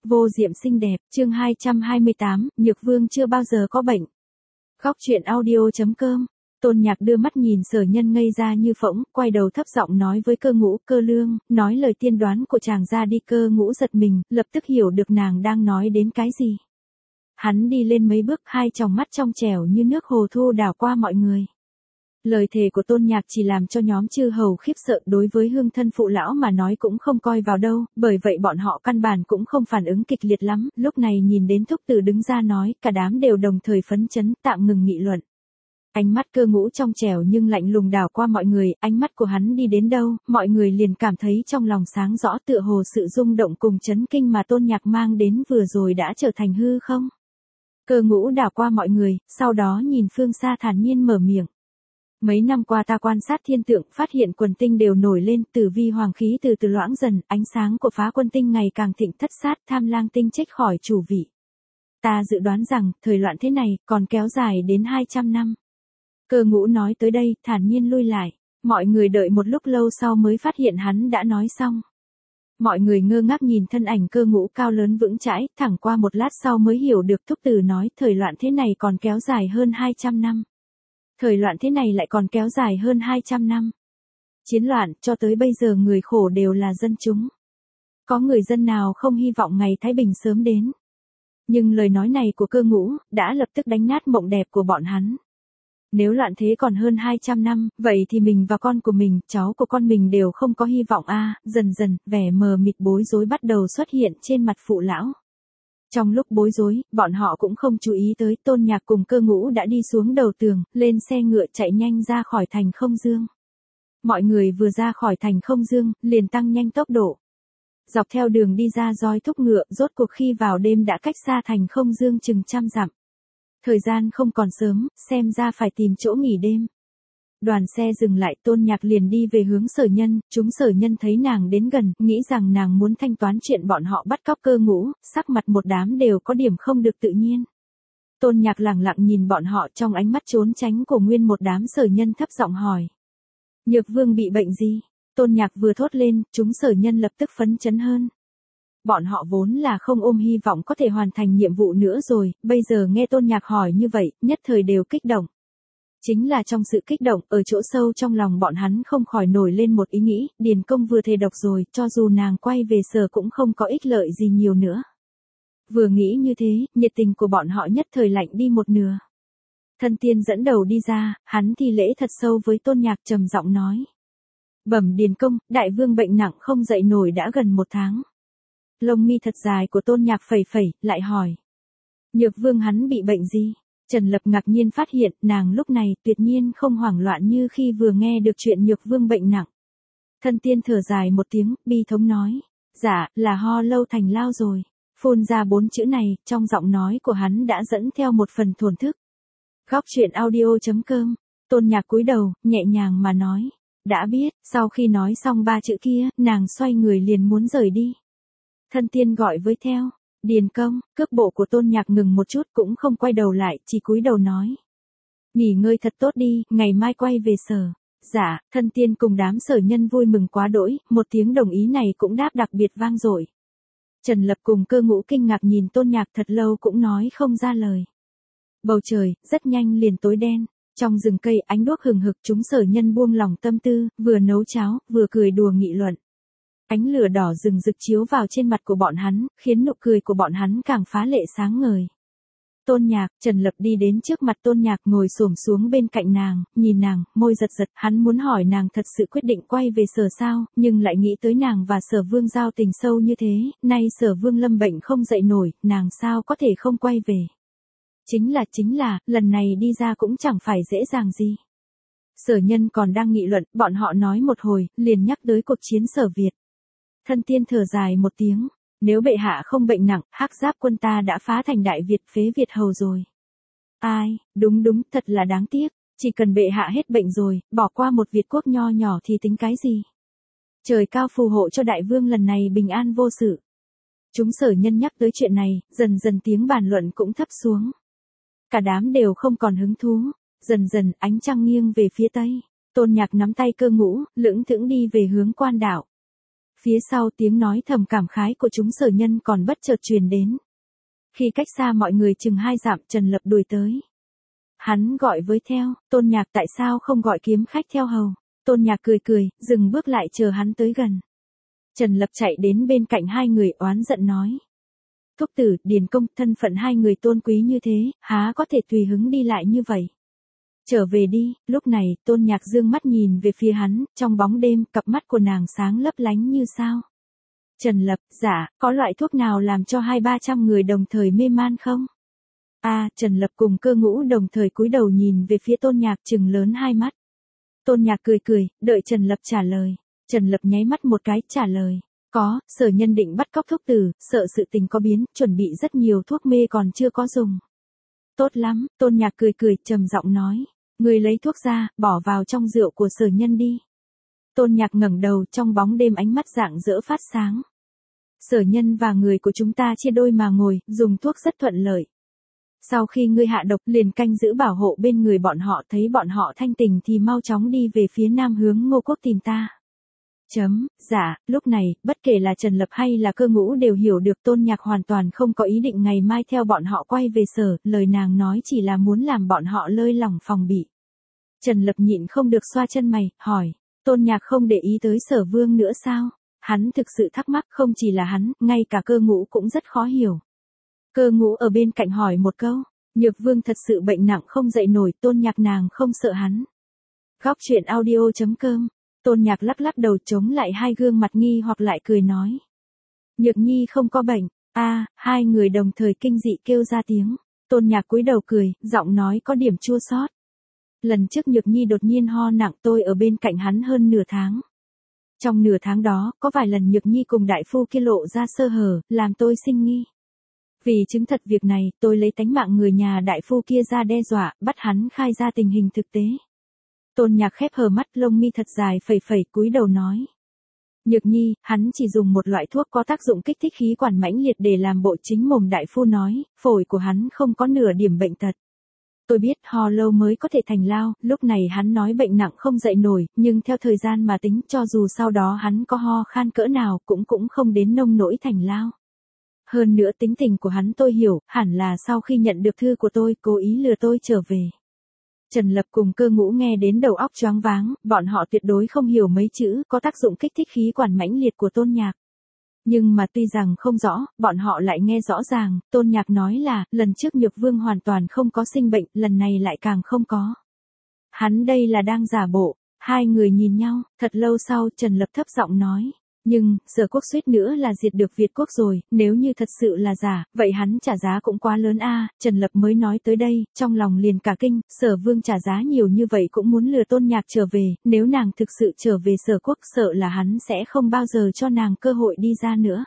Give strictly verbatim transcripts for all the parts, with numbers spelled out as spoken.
Vô diệm xinh đẹp, chương hai trăm hai mươi tám, Nhược Vương chưa bao giờ có bệnh. Góc truyện audio chấm com. Tôn Nhạc đưa mắt nhìn Sở Nhân ngây ra như phỗng, quay đầu thấp giọng nói với Cơ Ngũ, Cơ Lương, nói lời tiên đoán của chàng ra đi. Cơ Ngũ giật mình, lập tức hiểu được nàng đang nói đến cái gì. Hắn đi lên mấy bước, hai tròng mắt trong trẻo như nước hồ thu đảo qua mọi người. Lời thề của Tôn Nhạc chỉ làm cho nhóm chư hầu khiếp sợ, đối với hương thân phụ lão mà nói cũng không coi vào đâu, bởi vậy bọn họ căn bản cũng không phản ứng kịch liệt lắm. Lúc này nhìn đến Thúc Tử đứng ra nói, cả đám đều đồng thời phấn chấn, tạm ngừng nghị luận. Ánh mắt Cơ Ngũ trong trẻo nhưng lạnh lùng đảo qua mọi người, ánh mắt của hắn đi đến đâu, mọi người liền cảm thấy trong lòng sáng rõ, tựa hồ sự rung động cùng chấn kinh mà Tôn Nhạc mang đến vừa rồi đã trở thành hư không. Cơ Ngũ đảo qua mọi người, sau đó nhìn phương xa thản nhiên mở miệng. Mấy năm qua ta quan sát thiên tượng, phát hiện quần tinh đều nổi lên, tử vi hoàng khí từ từ loãng dần, ánh sáng của phá quân tinh ngày càng thịnh thất sát, tham lang tinh chết khỏi chủ vị. Ta dự đoán rằng, thời loạn thế này, còn kéo dài đến hai trăm năm. Cơ Ngũ nói tới đây, thản nhiên lui lại. Mọi người đợi một lúc lâu sau mới phát hiện hắn đã nói xong. Mọi người ngơ ngác nhìn thân ảnh Cơ Ngũ cao lớn vững chãi, thẳng qua một lát sau mới hiểu được Thúc Tử nói, thời loạn thế này còn kéo dài hơn hai trăm năm. Thời loạn thế này lại còn kéo dài hơn hai trăm năm. Chiến loạn, cho tới bây giờ người khổ đều là dân chúng. Có người dân nào không hy vọng ngày thái bình sớm đến. Nhưng lời nói này của Cơ Ngũ, đã lập tức đánh nát mộng đẹp của bọn hắn. Nếu loạn thế còn hơn hai trăm năm, vậy thì mình và con của mình, cháu của con mình đều không có hy vọng a. À, dần dần, vẻ mờ mịt bối rối bắt đầu xuất hiện trên mặt phụ lão. Trong lúc bối rối, bọn họ cũng không chú ý tới, Tôn Nhạc cùng Cơ Ngũ đã đi xuống đầu tường, lên xe ngựa chạy nhanh ra khỏi thành Không Dương. Mọi người vừa ra khỏi thành Không Dương, liền tăng nhanh tốc độ. Dọc theo đường đi ra roi thúc ngựa, rốt cuộc khi vào đêm đã cách xa thành Không Dương chừng trăm dặm. Thời gian không còn sớm, xem ra phải tìm chỗ nghỉ đêm. Đoàn xe dừng lại, Tôn Nhạc liền đi về hướng Sở Nhân, chúng Sở Nhân thấy nàng đến gần, nghĩ rằng nàng muốn thanh toán chuyện bọn họ bắt cóc Cơ Ngũ, sắc mặt một đám đều có điểm không được tự nhiên. Tôn Nhạc lẳng lặng nhìn bọn họ, trong ánh mắt trốn tránh của nguyên một đám Sở Nhân thấp giọng hỏi. Nhược Vương bị bệnh gì? Tôn Nhạc vừa thốt lên, chúng Sở Nhân lập tức phấn chấn hơn. Bọn họ vốn là không ôm hy vọng có thể hoàn thành nhiệm vụ nữa rồi, bây giờ nghe Tôn Nhạc hỏi như vậy, nhất thời đều kích động. Chính là trong sự kích động, ở chỗ sâu trong lòng bọn hắn không khỏi nổi lên một ý nghĩ, Điền Công vừa thề độc rồi, cho dù nàng quay về Sở cũng không có ích lợi gì nhiều nữa. Vừa nghĩ như thế, nhiệt tình của bọn họ nhất thời lạnh đi một nửa. Thân Tiên dẫn đầu đi ra, hắn thi lễ thật sâu với Tôn Nhạc, trầm giọng nói. Bẩm Điền Công, đại vương bệnh nặng không dậy nổi đã gần một tháng. Lông mi thật dài của Tôn Nhạc phẩy phẩy, lại hỏi. Nhược Vương hắn bị bệnh gì? Trần Lập ngạc nhiên phát hiện, nàng lúc này tuyệt nhiên không hoảng loạn như khi vừa nghe được chuyện Nhược Vương bệnh nặng. Thân Tiên thở dài một tiếng, bi thống nói. Dạ, là ho lâu thành lao rồi. Phun ra bốn chữ này, trong giọng nói của hắn đã dẫn theo một phần thổn thức. Góc truyện audio chấm com. Tôn Nhạc cúi đầu, nhẹ nhàng mà nói. Đã biết, sau khi nói xong ba chữ kia, nàng xoay người liền muốn rời đi. Thân Tiên gọi với theo. Điền Công, cước bộ của Tôn Nhạc ngừng một chút cũng không quay đầu lại, chỉ cúi đầu nói. Nghỉ ngơi thật tốt đi, ngày mai quay về Sở. Dạ, Thân Tiên cùng đám Sở Nhân vui mừng quá đỗi, một tiếng đồng ý này cũng đáp đặc biệt vang dội. Trần Lập cùng Cơ Ngũ kinh ngạc nhìn Tôn Nhạc thật lâu cũng nói không ra lời. Bầu trời, rất nhanh liền tối đen. Trong rừng cây ánh đuốc hừng hực, chúng Sở Nhân buông lòng tâm tư, vừa nấu cháo, vừa cười đùa nghị luận. Ánh lửa đỏ rừng rực chiếu vào trên mặt của bọn hắn, khiến nụ cười của bọn hắn càng phá lệ sáng ngời. Tôn Nhạc, Trần Lập đi đến trước mặt Tôn Nhạc ngồi xổm xuống bên cạnh nàng, nhìn nàng, môi giật giật, hắn muốn hỏi nàng thật sự quyết định quay về Sở sao, nhưng lại nghĩ tới nàng và Sở Vương giao tình sâu như thế, nay Sở Vương lâm bệnh không dậy nổi, nàng sao có thể không quay về. Chính là chính là, lần này đi ra cũng chẳng phải dễ dàng gì. Sở Nhân còn đang nghị luận, bọn họ nói một hồi, liền nhắc tới cuộc chiến Sở Việt. Thân Tiên thở dài một tiếng, nếu bệ hạ không bệnh nặng, Hắc Giáp quân ta đã phá thành Đại Việt phế Việt hầu rồi. Ai, đúng đúng, thật là đáng tiếc, chỉ cần bệ hạ hết bệnh rồi, bỏ qua một Việt quốc nho nhỏ thì tính cái gì. Trời cao phù hộ cho đại vương lần này bình an vô sự. Chúng Sở Nhân nhắc tới chuyện này, dần dần tiếng bàn luận cũng thấp xuống. Cả đám đều không còn hứng thú, dần dần ánh trăng nghiêng về phía tây, Tôn Nhạc nắm tay Cơ Ngũ, lững thững đi về hướng Quan Đạo. Phía sau tiếng nói thầm cảm khái của chúng sở nhân còn bất chợt truyền đến. Khi cách xa mọi người chừng hai dặm, Trần Lập đuổi tới. Hắn gọi với theo, Tôn Nhạc tại sao không gọi kiếm khách theo hầu. Tôn Nhạc cười cười, dừng bước lại chờ hắn tới gần. Trần Lập chạy đến bên cạnh hai người oán giận nói. Thúc tử, Điền công, thân phận hai người tôn quý như thế, há có thể tùy hứng đi lại như vậy. Trở về đi. Lúc này, Tôn Nhạc dương mắt nhìn về phía hắn, trong bóng đêm, cặp mắt của nàng sáng lấp lánh như sao. Trần Lập, dạ, có loại thuốc nào làm cho hai ba trăm người đồng thời mê man không? A, à, Trần Lập cùng Cơ Ngũ đồng thời cúi đầu nhìn về phía Tôn Nhạc trừng lớn hai mắt. Tôn Nhạc cười cười, đợi Trần Lập trả lời. Trần Lập nháy mắt một cái, trả lời. Có, sở nhân định bắt cóc thúc tử, sợ sự tình có biến, chuẩn bị rất nhiều thuốc mê còn chưa có dùng. Tốt lắm, Tôn Nhạc cười cười, trầm giọng nói. Người lấy thuốc ra, bỏ vào trong rượu của sở nhân đi. Tôn Nhạc ngẩng đầu, trong bóng đêm ánh mắt rạng rỡ phát sáng. Sở nhân và người của chúng ta chia đôi mà ngồi, dùng thuốc rất thuận lợi. Sau khi ngươi hạ độc, liền canh giữ bảo hộ bên người bọn họ, thấy bọn họ thanh tỉnh thì mau chóng đi về phía nam hướng Ngô Quốc tìm ta. Chấm, dạ, lúc này, bất kể là Trần Lập hay là Cơ Ngũ đều hiểu được Tôn Nhạc hoàn toàn không có ý định ngày mai theo bọn họ quay về sở, lời nàng nói chỉ là muốn làm bọn họ lơi lỏng phòng bị. Trần Lập nhịn không được xoa chân mày, hỏi, Tôn Nhạc không để ý tới Sở Vương nữa sao? Hắn thực sự thắc mắc, không chỉ là hắn, ngay cả Cơ Ngũ cũng rất khó hiểu. Cơ Ngũ ở bên cạnh hỏi một câu, Nhược Vương thật sự bệnh nặng không dậy nổi, Tôn Nhạc nàng không sợ hắn. Góc truyện audio chấm com. Tôn Nhạc lắc lắc đầu chống lại hai gương mặt nghi hoặc lại cười nói. Nhược Nhi không có bệnh. A, à, hai người đồng thời kinh dị kêu ra tiếng. Tôn Nhạc cúi đầu cười, giọng nói có điểm chua xót. Lần trước Nhược Nhi đột nhiên ho nặng, tôi ở bên cạnh hắn hơn nửa tháng. Trong nửa tháng đó, có vài lần Nhược Nhi cùng đại phu kia lộ ra sơ hở, làm tôi sinh nghi. Vì chứng thật việc này, tôi lấy tánh mạng người nhà đại phu kia ra đe dọa, bắt hắn khai ra tình hình thực tế. Tôn Nhạc khép hờ mắt, lông mi thật dài phẩy phẩy, cúi đầu nói. Nhược Nhi, hắn chỉ dùng một loại thuốc có tác dụng kích thích khí quản mãnh liệt để làm bộ, chính mồm đại phu nói, phổi của hắn không có nửa điểm bệnh tật. Tôi biết ho lâu mới có thể thành lao, lúc này hắn nói bệnh nặng không dậy nổi, nhưng theo thời gian mà tính, cho dù sau đó hắn có ho khan cỡ nào cũng cũng không đến nông nỗi thành lao. Hơn nữa tính tình của hắn tôi hiểu, hẳn là sau khi nhận được thư của tôi, cố ý lừa tôi trở về. Trần Lập cùng Cơ Ngũ nghe đến đầu óc choáng váng, bọn họ tuyệt đối không hiểu mấy chữ có tác dụng kích thích khí quản mãnh liệt của Tôn Nhạc. Nhưng mà tuy rằng không rõ, bọn họ lại nghe rõ ràng, Tôn Nhạc nói là, lần trước Nhược Vương hoàn toàn không có sinh bệnh, lần này lại càng không có. Hắn đây là đang giả bộ. Hai người nhìn nhau, thật lâu sau Trần Lập thấp giọng nói. Nhưng, Sở Quốc suýt nữa là diệt được Việt Quốc rồi, nếu như thật sự là giả, vậy hắn trả giá cũng quá lớn a. À, Trần Lập mới nói tới đây, trong lòng liền cả kinh, Sở Vương trả giá nhiều như vậy cũng muốn lừa Tôn Nhạc trở về, nếu nàng thực sự trở về Sở Quốc sợ là hắn sẽ không bao giờ cho nàng cơ hội đi ra nữa.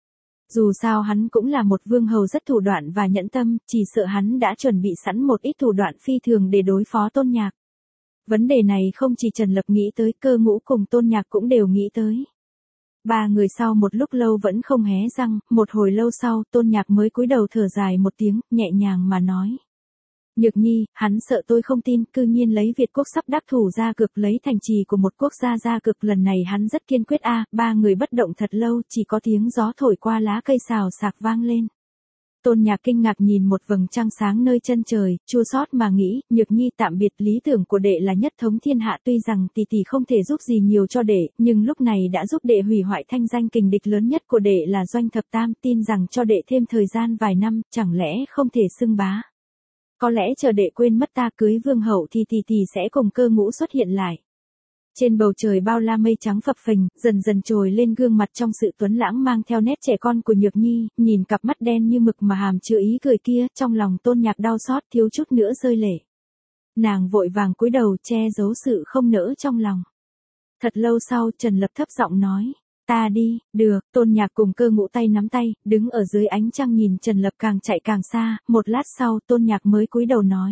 Dù sao hắn cũng là một vương hầu rất thủ đoạn và nhẫn tâm, chỉ sợ hắn đã chuẩn bị sẵn một ít thủ đoạn phi thường để đối phó Tôn Nhạc. Vấn đề này không chỉ Trần Lập nghĩ tới, Cơ Ngũ cùng Tôn Nhạc cũng đều nghĩ tới. Ba người sau một lúc lâu vẫn không hé răng, một hồi lâu sau, Tôn Nhạc mới cúi đầu thở dài một tiếng, nhẹ nhàng mà nói. Nhược Nhi, hắn sợ tôi không tin, cư nhiên lấy Việt Quốc sắp đắc thủ ra cực, lấy thành trì của một quốc gia ra cực, lần này hắn rất kiên quyết a. À, ba người bất động thật lâu, chỉ có tiếng gió thổi qua lá cây xào xạc vang lên. Tôn Nhạc kinh ngạc nhìn một vầng trăng sáng nơi chân trời, chua xót mà nghĩ, Nhược Nhi tạm biệt, lý tưởng của đệ là nhất thống thiên hạ, tuy rằng tỷ tỷ không thể giúp gì nhiều cho đệ, nhưng lúc này đã giúp đệ hủy hoại thanh danh, kình địch lớn nhất của đệ là Doanh Thập Tam, tin rằng cho đệ thêm thời gian vài năm, chẳng lẽ không thể xưng bá. Có lẽ chờ đệ quên mất ta cưới vương hậu thì tỷ tỷ sẽ cùng Cơ Ngũ xuất hiện lại. Trên bầu trời bao la mây trắng phập phình, dần dần trồi lên gương mặt trong sự tuấn lãng mang theo nét trẻ con của Nhược Nhi, nhìn cặp mắt đen như mực mà hàm chứa ý cười kia, trong lòng Tôn Nhạc đau xót thiếu chút nữa rơi lệ. Nàng vội vàng cúi đầu che giấu sự không nỡ trong lòng. Thật lâu sau Trần Lập thấp giọng nói, ta đi, được. Tôn Nhạc cùng Cơ Ngũ tay nắm tay, đứng ở dưới ánh trăng nhìn Trần Lập càng chạy càng xa, một lát sau Tôn Nhạc mới cúi đầu nói.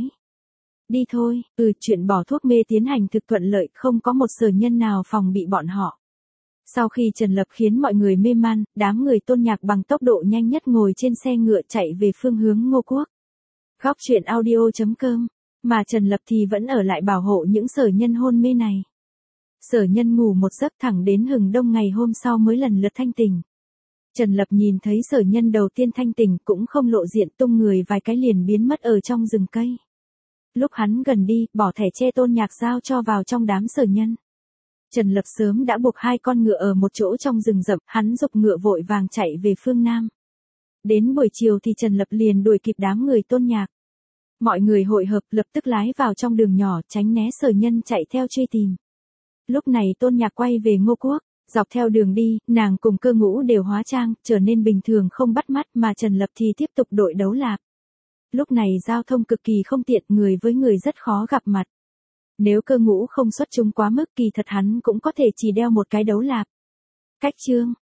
Đi thôi. Ừ, chuyện bỏ thuốc mê tiến hành thực thuận lợi, không có một sở nhân nào phòng bị bọn họ. Sau khi Trần Lập khiến mọi người mê man, đám người Tôn Nhạc bằng tốc độ nhanh nhất ngồi trên xe ngựa chạy về phương hướng Ngô Quốc. Góc truyện audio chấm com. Mà Trần Lập thì vẫn ở lại bảo hộ những sở nhân hôn mê này. Sở Nhân ngủ một giấc thẳng đến hừng đông ngày hôm sau mới lần lượt thanh tỉnh. Trần Lập nhìn thấy Sở Nhân đầu tiên thanh tỉnh cũng không lộ diện, tung người vài cái liền biến mất ở trong rừng cây. Lúc hắn gần đi, bỏ thẻ che Tôn Nhạc giao cho vào trong đám Sở Nhân. Trần Lập sớm đã buộc hai con ngựa ở một chỗ trong rừng rậm, hắn giục ngựa vội vàng chạy về phương Nam. Đến buổi chiều thì Trần Lập liền đuổi kịp đám người Tôn Nhạc. Mọi người hội hợp lập tức lái vào trong đường nhỏ tránh né Sở Nhân chạy theo truy tìm. Lúc này Tôn Nhạc quay về Ngô Quốc, dọc theo đường đi, nàng cùng Cơ Ngũ đều hóa trang, trở nên bình thường không bắt mắt mà Trần Lập thì tiếp tục đội đấu lạp. Lúc này giao thông cực kỳ không tiện, người với người rất khó gặp mặt. Nếu Cơ Ngũ không xuất chúng quá mức kỳ thật hắn cũng có thể chỉ đeo một cái đấu lạp. Cách chương